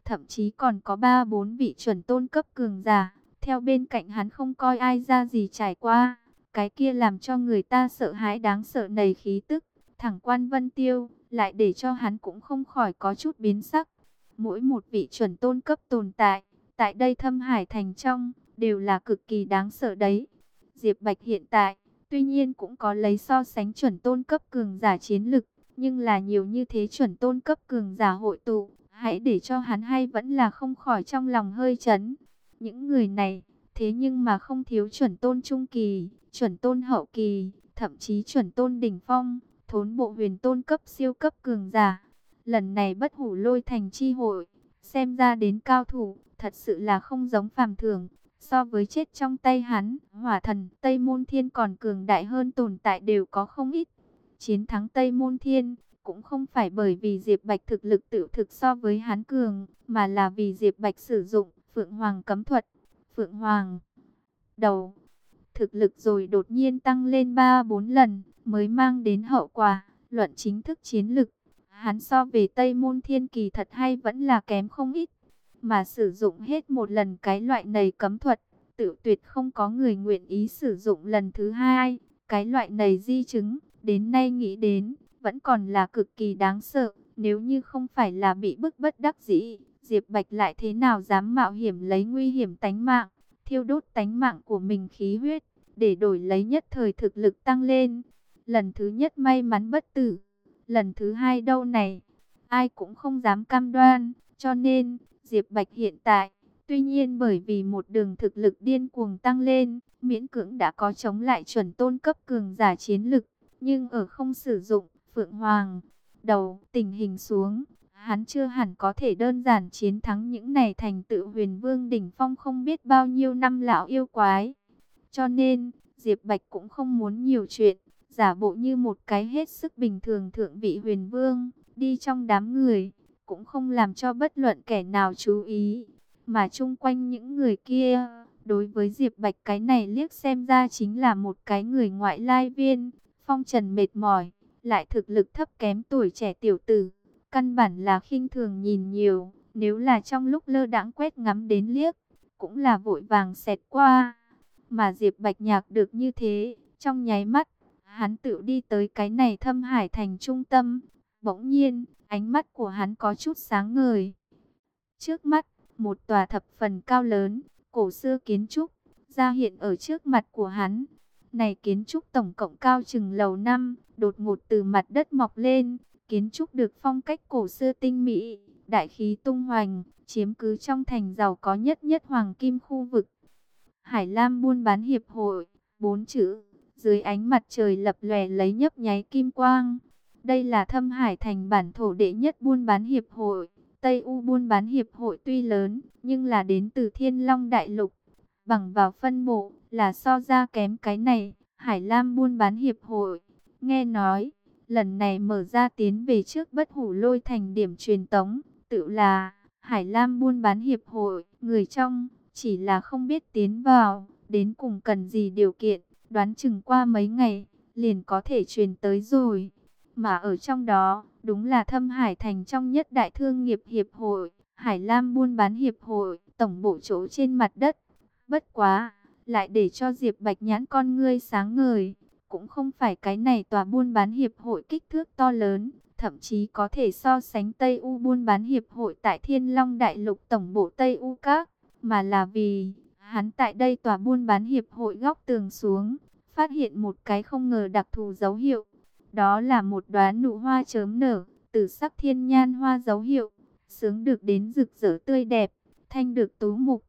thậm chí còn có 3-4 vị chuẩn tôn cấp cường giả, theo bên cạnh hắn không coi ai ra gì trải qua. Cái kia làm cho người ta sợ hãi đáng sợ nầy khí tức, thẳng Quan Vân Tiêu, lại để cho hắn cũng không khỏi có chút biến sắc. Mỗi một vị chuẩn tôn cấp tồn tại, tại đây Thâm Hải Thành trong, đều là cực kỳ đáng sợ đấy. Diệp Bạch hiện tại, tuy nhiên cũng có lấy so sánh chuẩn tôn cấp cường giả chiến lực, nhưng là nhiều như thế chuẩn tôn cấp cường giả hội tụ, hãy để cho hắn hay vẫn là không khỏi trong lòng hơi chấn. Những người này, thế nhưng mà không thiếu chuẩn tôn trung kỳ, chuẩn tôn hậu kỳ, thậm chí chuẩn tôn đỉnh phong, thốn bộ huyền tôn cấp siêu cấp cường giả. Lần này Bất Hủ Lôi Thành chi hội, xem ra đến cao thủ, thật sự là không giống phàm thường. So với chết trong tay hắn, Hỏa Thần, Tây Môn Thiên còn cường đại hơn tồn tại đều có không ít. Chiến thắng Tây Môn Thiên, cũng không phải bởi vì Diệp Bạch thực lực tự thực so với hắn cường, mà là vì Diệp Bạch sử dụng Phượng Hoàng cấm thuật. Phượng Hoàng đầu, thực lực rồi đột nhiên tăng lên 3-4 lần, mới mang đến hậu quả. Luận chính thức chiến lực, hắn so về Tây Môn Thiên kỳ thật hay vẫn là kém không ít. Mà sử dụng hết một lần cái loại này cấm thuật, tự tuyệt không có người nguyện ý sử dụng lần thứ hai. Cái loại này di chứng, đến nay nghĩ đến, vẫn còn là cực kỳ đáng sợ. Nếu như không phải là bị bức bất đắc dĩ, Diệp Bạch lại thế nào dám mạo hiểm lấy nguy hiểm tánh mạng, thiêu đốt tánh mạng của mình khí huyết, để đổi lấy nhất thời thực lực tăng lên. Lần thứ nhất may mắn bất tử, lần thứ hai đâu này, ai cũng không dám cam đoan. Cho nên, Diệp Bạch hiện tại, tuy nhiên bởi vì một đường thực lực điên cuồng tăng lên, miễn cưỡng đã có chống lại chuẩn tôn cấp cường giả chiến lực, nhưng ở không sử dụng Phượng Hoàng đầu tình hình xuống, hắn chưa hẳn có thể đơn giản chiến thắng những này thành tựu huyền vương đỉnh phong không biết bao nhiêu năm lão yêu quái. Cho nên, Diệp Bạch cũng không muốn nhiều chuyện, giả bộ như một cái hết sức bình thường thượng vị huyền vương, đi trong đám người, cũng không làm cho bất luận kẻ nào chú ý. Mà chung quanh những người kia, đối với Diệp Bạch cái này liếc xem ra chính là một cái người ngoại lai viên, phong trần mệt mỏi, lại thực lực thấp kém tuổi trẻ tiểu tử. Căn bản là khinh thường nhìn nhiều, nếu là trong lúc lơ đãng quét ngắm đến liếc, cũng là vội vàng xẹt qua. Mà Diệp Bạch nhạc được như thế, trong nháy mắt, hắn tự đi tới cái này Thâm Hải Thành trung tâm. Bỗng nhiên, ánh mắt của hắn có chút sáng ngời. Trước mắt, một tòa thập phần cao lớn, cổ xưa kiến trúc, ra hiện ở trước mặt của hắn. Này kiến trúc tổng cộng cao chừng lầu 5, đột ngột từ mặt đất mọc lên. Kiến trúc được phong cách cổ xưa tinh mỹ, đại khí tung hoành, chiếm cứ trong thành giàu có nhất nhất hoàng kim khu vực. Hải Lam buôn bán hiệp hội, 4 chữ, dưới ánh mặt trời lập lòe lấy nhấp nháy kim quang. Đây là Thâm Hải Thành bản thổ đệ nhất buôn bán hiệp hội. Tây U buôn bán hiệp hội tuy lớn, nhưng là đến từ Thiên Long Đại Lục. Bằng vào phân bộ, là so ra kém cái này, Hải Lam buôn bán hiệp hội. Nghe nói, lần này mở ra tiến về trước Bất Hủ Lôi Thành điểm truyền tống, tự là Hải Lam buôn bán hiệp hội, người trong, chỉ là không biết tiến vào, đến cùng cần gì điều kiện, đoán chừng qua mấy ngày, liền có thể truyền tới rồi. Mà ở trong đó, đúng là Thâm Hải Thành trong nhất đại thương nghiệp hiệp hội, Hải Lam buôn bán hiệp hội, tổng bộ chỗ trên mặt đất. Bất quá, lại để cho Diệp Bạch nhãn con ngươi sáng ngời, cũng không phải cái này tòa buôn bán hiệp hội kích thước to lớn, thậm chí có thể so sánh Tây U buôn bán hiệp hội tại Thiên Long Đại Lục tổng bộ Tây U Các, mà là vì hắn tại đây tòa buôn bán hiệp hội góc tường xuống, phát hiện một cái không ngờ đặc thù dấu hiệu. Đó là một đóa nụ hoa chớm nở, tử sắc thiên nhan hoa dấu hiệu, sướng được đến rực rỡ tươi đẹp, thanh được tú mục.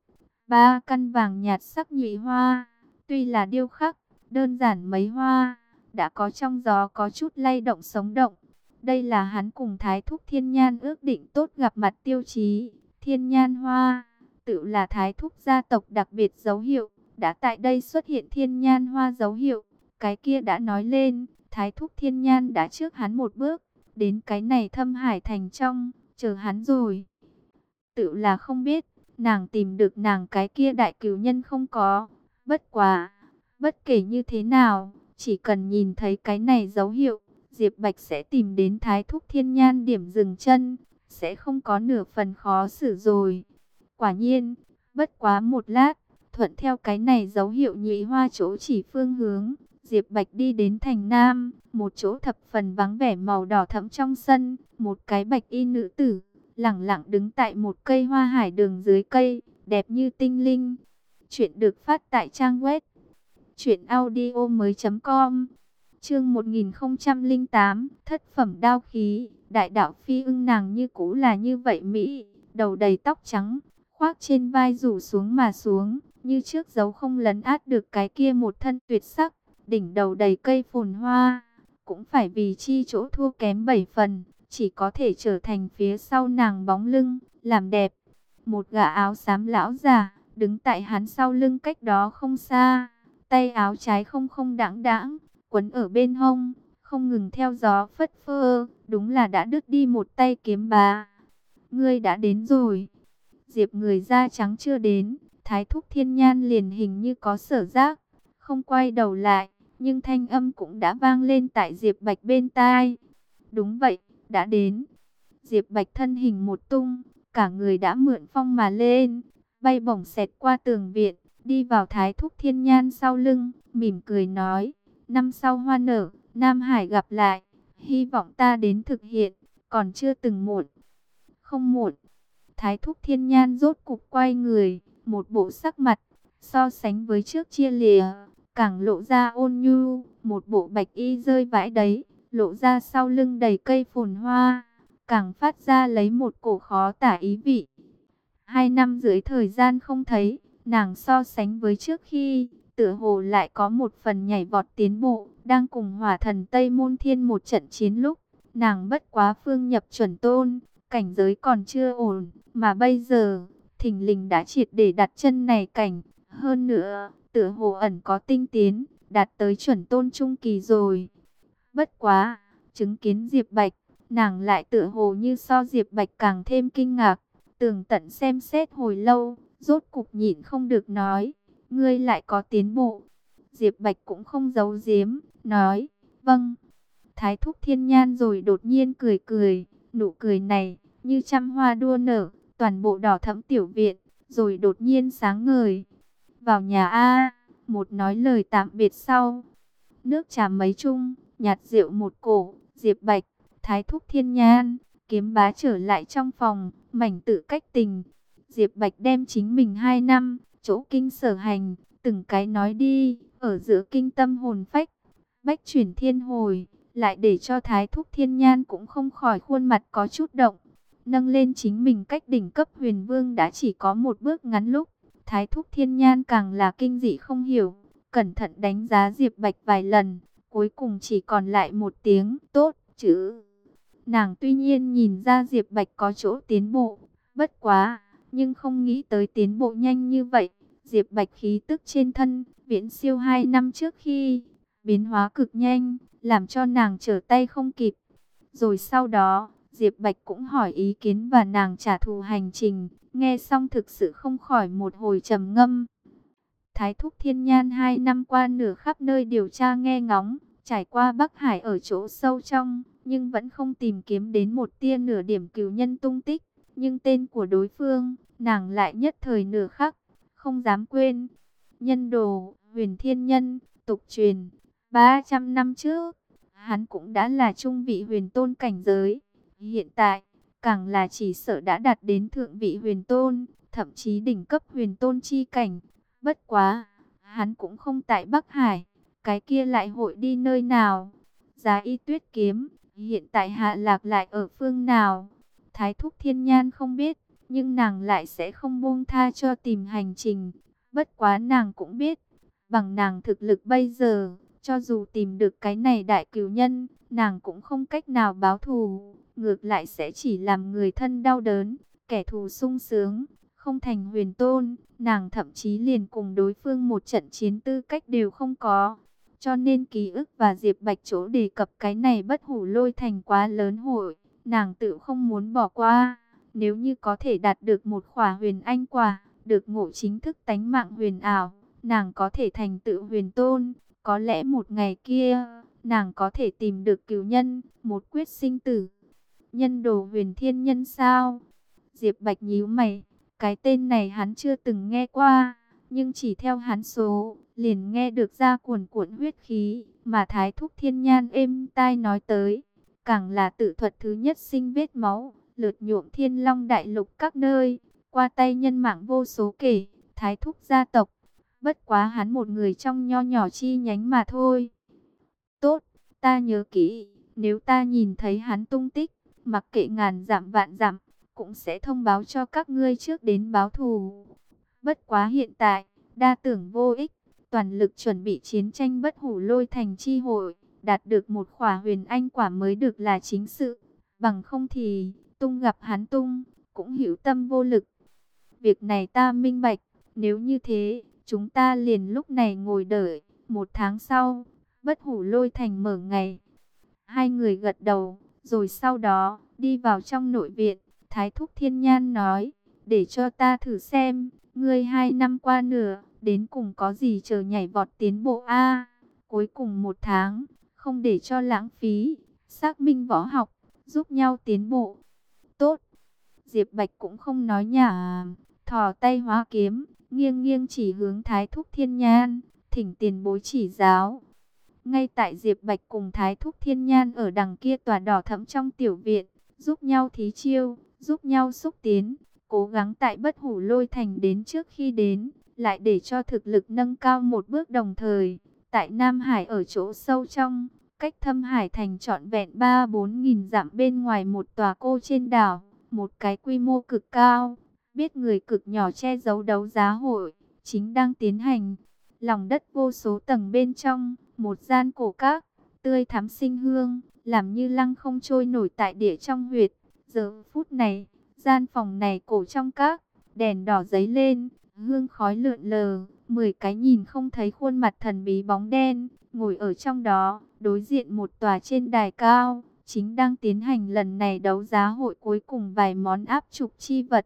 3 căn vàng nhạt sắc nhụy hoa, tuy là điêu khắc, đơn giản mấy hoa, đã có trong gió có chút lay động sống động. Đây là hắn cùng Thái Thúc Thiên Nhan ước định tốt gặp mặt tiêu chí. Thiên Nhan hoa, tự là Thái Thúc gia tộc đặc biệt dấu hiệu, đã tại đây xuất hiện Thiên Nhan hoa dấu hiệu. Cái kia đã nói lên, Thái Thúc Thiên Nhan đã trước hắn một bước, đến cái này Thâm Hải Thành trong, chờ hắn rồi. Tự là không biết, nàng tìm được nàng cái kia đại cửu nhân không có. Bất quá, bất kể như thế nào, chỉ cần nhìn thấy cái này dấu hiệu, Diệp Bạch sẽ tìm đến Thái Thúc Thiên Nhan điểm dừng chân. sẽ không có nửa phần khó xử rồi. Quả nhiên, bất quá một lát, thuận theo cái này dấu hiệu nhụy hoa chỗ chỉ phương hướng, Diệp Bạch đi đến thành Nam, một chỗ thập phần vắng vẻ màu đỏ thẫm trong sân, một cái bạch y nữ tử, lẳng lặng đứng tại một cây hoa hải đường dưới cây, đẹp như tinh linh. Chuyện được phát tại trang web truyệnaudiomoi.com. Chương 1008, thất phẩm đao khí, đại đạo phi ưng. Nàng như cũ là như vậy mỹ, đầu đầy tóc trắng, khoác trên vai rủ xuống mà xuống, như trước dấu không lấn át được cái kia một thân tuyệt sắc, đỉnh đầu đầy cây phồn hoa, cũng phải vì chi chỗ thua kém 7 phần, chỉ có thể trở thành phía sau nàng bóng lưng, làm đẹp. Một gã áo xám lão già, đứng tại hắn sau lưng cách đó không xa, tay áo trái không không đãng đãng, quấn ở bên hông, không ngừng theo gió phất phơ, đúng là đã đứt đi một tay kiếm bá. Ngươi đã đến rồi. Diệp người da trắng chưa đến, Thái Thúc Thiên Nhan liền hình như có sở giác, không quay đầu lại, nhưng thanh âm cũng đã vang lên tại Diệp Bạch bên tai. Đúng vậy, đã đến. Diệp Bạch thân hình một tung, cả người đã mượn phong mà lên, bay bổng xẹt qua tường viện, đi vào Thái Thúc Thiên Nhan sau lưng, mỉm cười nói, năm sau hoa nở, Nam Hải gặp lại, hy vọng ta đến thực hiện, còn chưa từng muộn. Không muộn. Thái Thúc Thiên Nhan rốt cục quay người, một bộ sắc mặt, so sánh với trước chia lìa, càng lộ ra ôn nhu, một bộ bạch y rơi vãi đấy, lộ ra sau lưng đầy cây phồn hoa, càng phát ra lấy một cổ khó tả ý vị. 2 năm dưới thời gian không thấy, nàng so sánh với trước khi, tựa hồ lại có một phần nhảy vọt tiến bộ, đang cùng hỏa thần Tây Môn Thiên một trận chiến lúc, nàng bất quá phương nhập chuẩn tôn, cảnh giới còn chưa ổn, mà bây giờ, thình lình đã triệt để đặt chân này cảnh, hơn nữa, tựa hồ ẩn có tinh tiến, đạt tới chuẩn tôn trung kỳ rồi. Bất quá, chứng kiến Diệp Bạch, nàng lại tựa hồ như so Diệp Bạch càng thêm kinh ngạc, tường tận xem xét hồi lâu, rốt cục nhịn không được nói, ngươi lại có tiến bộ. Diệp Bạch cũng không giấu giếm, nói, vâng. Thái Thúc Thiên Nhan rồi đột nhiên cười cười, nụ cười này, như trăm hoa đua nở, toàn bộ đỏ thẫm tiểu viện, rồi đột nhiên sáng ngời. Vào nhà A, một nói lời tạm biệt sau. Nước trà mấy chung, nhạt rượu một cổ, Diệp Bạch, Thái Thúc Thiên Nhan, kiếm bá trở lại trong phòng, mảnh tự cách tình. Diệp Bạch đem chính mình 2 năm, chỗ kinh sở hành, từng cái nói đi, ở giữa kinh tâm hồn phách, bách chuyển thiên hồi, lại để cho Thái Thúc Thiên Nhan cũng không khỏi khuôn mặt có chút động. Nâng lên chính mình cách đỉnh cấp huyền vương đã chỉ có một bước ngắn lúc, Thái Thúc Thiên Nhan càng là kinh dị không hiểu, cẩn thận đánh giá Diệp Bạch vài lần, cuối cùng chỉ còn lại một tiếng tốt chứ. Nàng tuy nhiên nhìn ra Diệp Bạch có chỗ tiến bộ, bất quá, nhưng không nghĩ tới tiến bộ nhanh như vậy. Diệp Bạch khí tức trên thân, viễn siêu 2 năm trước khi, biến hóa cực nhanh, làm cho nàng trở tay không kịp. Rồi sau đó, Diệp Bạch cũng hỏi ý kiến và nàng trả thù hành trình, nghe xong thực sự không khỏi một hồi trầm ngâm. Thái Thúc Thiên Nhan 2 năm qua nửa khắp nơi điều tra nghe ngóng, trải qua Bắc Hải ở chỗ sâu trong, nhưng vẫn không tìm kiếm đến một tia nửa điểm cửu nhân tung tích. Nhưng tên của đối phương, nàng lại nhất thời nửa khắc, không dám quên. Nhân đồ, Huyền Thiên Nhân, tục truyền, 300 năm trước, hắn cũng đã là trung vị huyền tôn cảnh giới. Hiện tại, càng là chỉ sợ đã đạt đến thượng vị huyền tôn, thậm chí đỉnh cấp huyền tôn chi cảnh. Bất quá, hắn cũng không tại Bắc Hải, cái kia lại hội đi nơi nào? Giá Y Tuyết kiếm, hiện tại hạ lạc lại ở phương nào? Thái Thúc Thiên Nhan không biết, nhưng nàng lại sẽ không buông tha cho tìm hành trình. Bất quá nàng cũng biết, bằng nàng thực lực bây giờ, cho dù tìm được cái này đại cửu nhân, nàng cũng không cách nào báo thù, ngược lại sẽ chỉ làm người thân đau đớn, kẻ thù sung sướng. Không thành huyền tôn, nàng thậm chí liền cùng đối phương một trận chiến tư cách đều không có. Cho nên ký ức và Diệp Bạch chỗ đề cập cái này bất hủ lôi thành quá lớn hội, nàng tự không muốn bỏ qua. Nếu như có thể đạt được một khỏa huyền anh quả, được ngộ chính thức tánh mạng huyền ảo, nàng có thể thành tựu huyền tôn. Có lẽ một ngày kia, nàng có thể tìm được cửu nhân, một quyết sinh tử. Nhân đồ Huyền Thiên Nhân sao? Diệp Bạch nhíu mày, cái tên này hắn chưa từng nghe qua, nhưng chỉ theo hắn số, liền nghe được ra cuồn cuộn huyết khí, mà Thái Thúc Thiên Nhan êm tai nói tới, càng là tự thuật thứ nhất sinh vết máu, lượt nhuộm Thiên Long đại lục các nơi, qua tay nhân mạng vô số kể, Thái Thúc gia tộc, bất quá hắn một người trong nho nhỏ chi nhánh mà thôi. Tốt, ta nhớ kỹ, nếu ta nhìn thấy hắn tung tích, mặc kệ ngàn dặm vạn dặm, cũng sẽ thông báo cho các ngươi trước đến báo thù. Bất quá hiện tại, đa tưởng vô ích, toàn lực chuẩn bị chiến tranh Bất Hủ Lôi Thành chi hội, đạt được một khỏa huyền anh quả mới được là chính sự. Bằng không thì, tung gặp hắn tung, cũng hữu tâm vô lực. Việc này ta minh bạch, nếu như thế, chúng ta liền lúc này ngồi đợi, 1 tháng sau, Bất Hủ Lôi Thành mở ngày. Hai người gật đầu, rồi sau đó, đi vào trong nội viện. Thái Thúc Thiên Nhan nói, để cho ta thử xem, ngươi 2 năm qua nửa, đến cùng có gì chờ nhảy vọt tiến bộ a? Cuối cùng 1 tháng, không để cho lãng phí, xác minh võ học, giúp nhau tiến bộ. Tốt, Diệp Bạch cũng không nói nhả, thò tay hóa kiếm, nghiêng nghiêng chỉ hướng Thái Thúc Thiên Nhan, thỉnh tiền bối chỉ giáo. Ngay tại Diệp Bạch cùng Thái Thúc Thiên Nhan ở đằng kia tòa đỏ thẫm trong tiểu viện, giúp nhau thí chiêu, giúp nhau xúc tiến, cố gắng tại Bất Hủ Lôi Thành đến trước khi đến, lại để cho thực lực nâng cao một bước đồng thời. Tại Nam Hải ở chỗ sâu trong, cách Thâm Hải Thành trọn vẹn 3-4 nghìn dặm bên ngoài một tòa cô trên đảo, một cái quy mô cực cao, biết người cực nhỏ che giấu đấu giá hội, chính đang tiến hành. Lòng đất vô số tầng bên trong, một gian cổ các, tươi thắm sinh hương, làm như lăng không trôi nổi tại địa trong huyệt. Giờ phút này, gian phòng này cổ trong các, đèn đỏ giấy lên, hương khói lượn lờ, 10 cái nhìn không thấy khuôn mặt thần bí bóng đen, ngồi ở trong đó, đối diện một tòa trên đài cao, chính đang tiến hành lần này đấu giá hội cuối cùng vài món áp trục chi vật.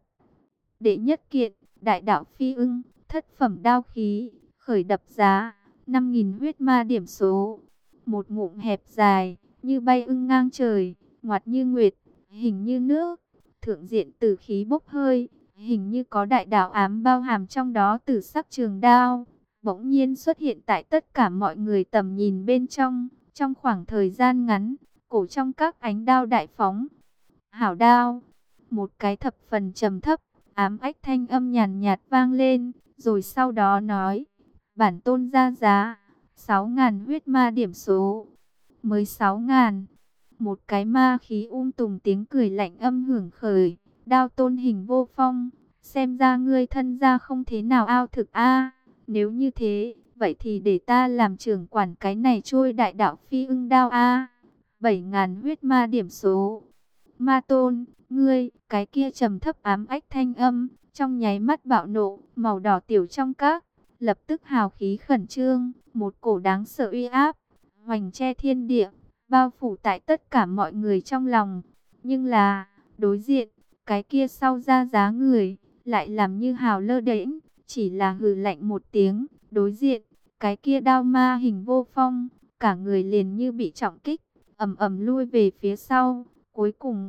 Đệ nhất kiện, đại đạo phi ưng, thất phẩm đao khí, khởi đập giá 5.000 huyết ma điểm số. Một ngụm hẹp dài, như bay ưng ngang trời, ngoặt như nguyệt, hình như nước, thượng diện tử khí bốc hơi, hình như có đại đạo ám bao hàm trong đó. Tử sắc trường đao bỗng nhiên xuất hiện tại tất cả mọi người tầm nhìn bên trong. Trong khoảng thời gian ngắn, cổ trong các ánh đao đại phóng. Hảo đao, một cái thập phần trầm thấp, ám ách thanh âm nhàn nhạt vang lên, rồi sau đó nói, bản tôn ra giá 6.000 huyết ma điểm số. Mới 6.000. Một cái ma khí tùng tiếng cười lạnh âm hưởng khởi, đao tôn hình vô phong, xem ra ngươi thân gia không thế nào ao thực a. Nếu như thế, vậy thì để ta làm trưởng quản cái này trôi đại đạo phi ưng đao a. 7.000 huyết ma điểm số. Ma tôn, ngươi, cái kia trầm thấp ám ách thanh âm, trong nháy mắt bạo nộ, màu đỏ tiểu trong các, lập tức hào khí khẩn trương, một cổ đáng sợ uy áp, hoành che thiên địa, bao phủ tại tất cả mọi người trong lòng. Nhưng là, đối diện, cái kia sau ra giá người, lại làm như hào lơ đễnh, chỉ là hừ lạnh một tiếng, đối diện, cái kia đao ma hình vô phong, cả người liền như bị trọng kích, ầm ầm lui về phía sau, cuối cùng,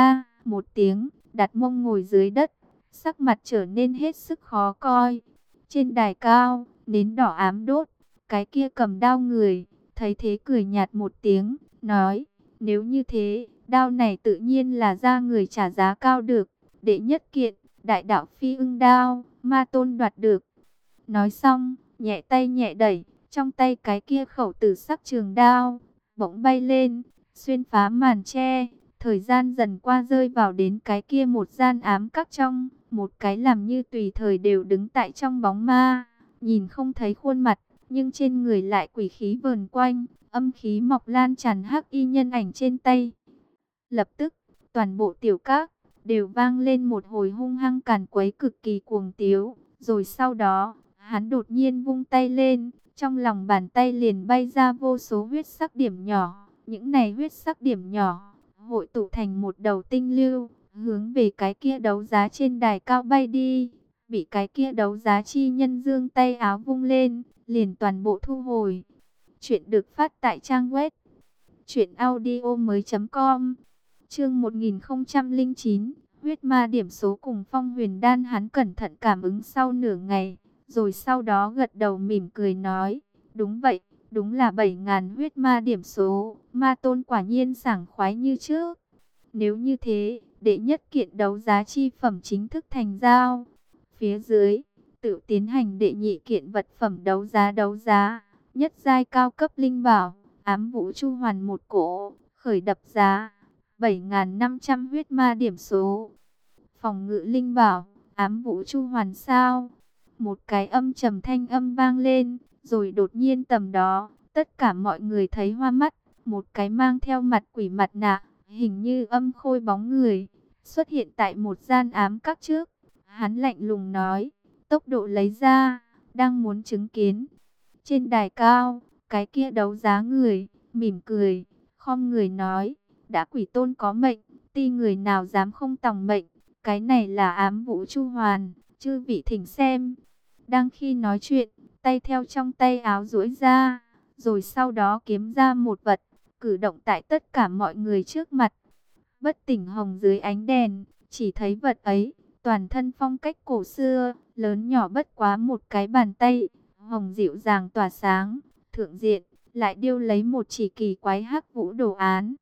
một tiếng, đặt mông ngồi dưới đất, sắc mặt trở nên hết sức khó coi. Trên đài cao, nến đỏ ám đốt, cái kia cầm đao người, thấy thế cười nhạt một tiếng, nói, nếu như thế, đao này tự nhiên là ra người trả giá cao được. Đệ nhất kiện, đại đạo phi ưng đao, ma tôn đoạt được. Nói xong, nhẹ tay nhẹ đẩy, trong tay cái kia khẩu tử sắc trường đao, bỗng bay lên, xuyên phá màn che. Thời gian dần qua rơi vào đến cái kia một gian ám các trong, một cái làm như tùy thời đều đứng tại trong bóng ma, nhìn không thấy khuôn mặt, nhưng trên người lại quỷ khí vờn quanh, âm khí mọc lan tràn hắc y nhân ảnh trên tay. Lập tức, toàn bộ tiểu các đều vang lên một hồi hung hăng càn quấy cực kỳ cuồng tiếu, rồi sau đó, hắn đột nhiên vung tay lên, trong lòng bàn tay liền bay ra vô số huyết sắc điểm nhỏ, những này huyết sắc điểm nhỏ hội tụ thành một đầu tinh lưu, hướng về cái kia đấu giá trên đài cao bay đi. Bị cái kia đấu giá chi nhân giương tay áo vung lên, liền toàn bộ thu hồi. Chuyện được phát tại trang web truyệnaudiomoi.com. Chương 1009, huyết ma điểm số cùng phong huyền đan. Hắn cẩn thận cảm ứng sau nửa ngày, rồi sau đó gật đầu mỉm cười nói, đúng vậy, đúng là 7.000 huyết ma điểm số, ma tôn quả nhiên sảng khoái như trước. Nếu như thế, đệ nhất kiện đấu giá chi phẩm chính thức thành giao. Phía dưới, tự tiến hành đệ nhị kiện vật phẩm đấu giá, nhất giai cao cấp linh bảo, ám vũ chu hoàn một cổ, khởi đập giá 7.500 huyết ma điểm số. Phòng ngự linh bảo, ám vũ chu hoàn sao? Một cái âm trầm thanh âm vang lên, rồi đột nhiên tầm đó, tất cả mọi người thấy hoa mắt, một cái mang theo mặt quỷ mặt nạ, hình như âm khôi bóng người, xuất hiện tại một gian ám các trước. Hắn lạnh lùng nói, tốc độ lấy ra, đang muốn chứng kiến. Trên đài cao, cái kia đấu giá người, mỉm cười, khom người nói, đã quỷ tôn có mệnh, ti người nào dám không tòng mệnh. Cái này là ám vũ chu hoàn, chư vị thỉnh xem. Đang khi nói chuyện, tay theo trong tay áo duỗi ra, rồi sau đó kiếm ra một vật, cử động tại tất cả mọi người trước mặt. Bất tỉnh hồng dưới ánh đèn, chỉ thấy vật ấy, toàn thân phong cách cổ xưa, lớn nhỏ bất quá một cái bàn tay, hồng dịu dàng tỏa sáng, thượng diện, lại điêu lấy một chỉ kỳ quái hắc vũ đồ án.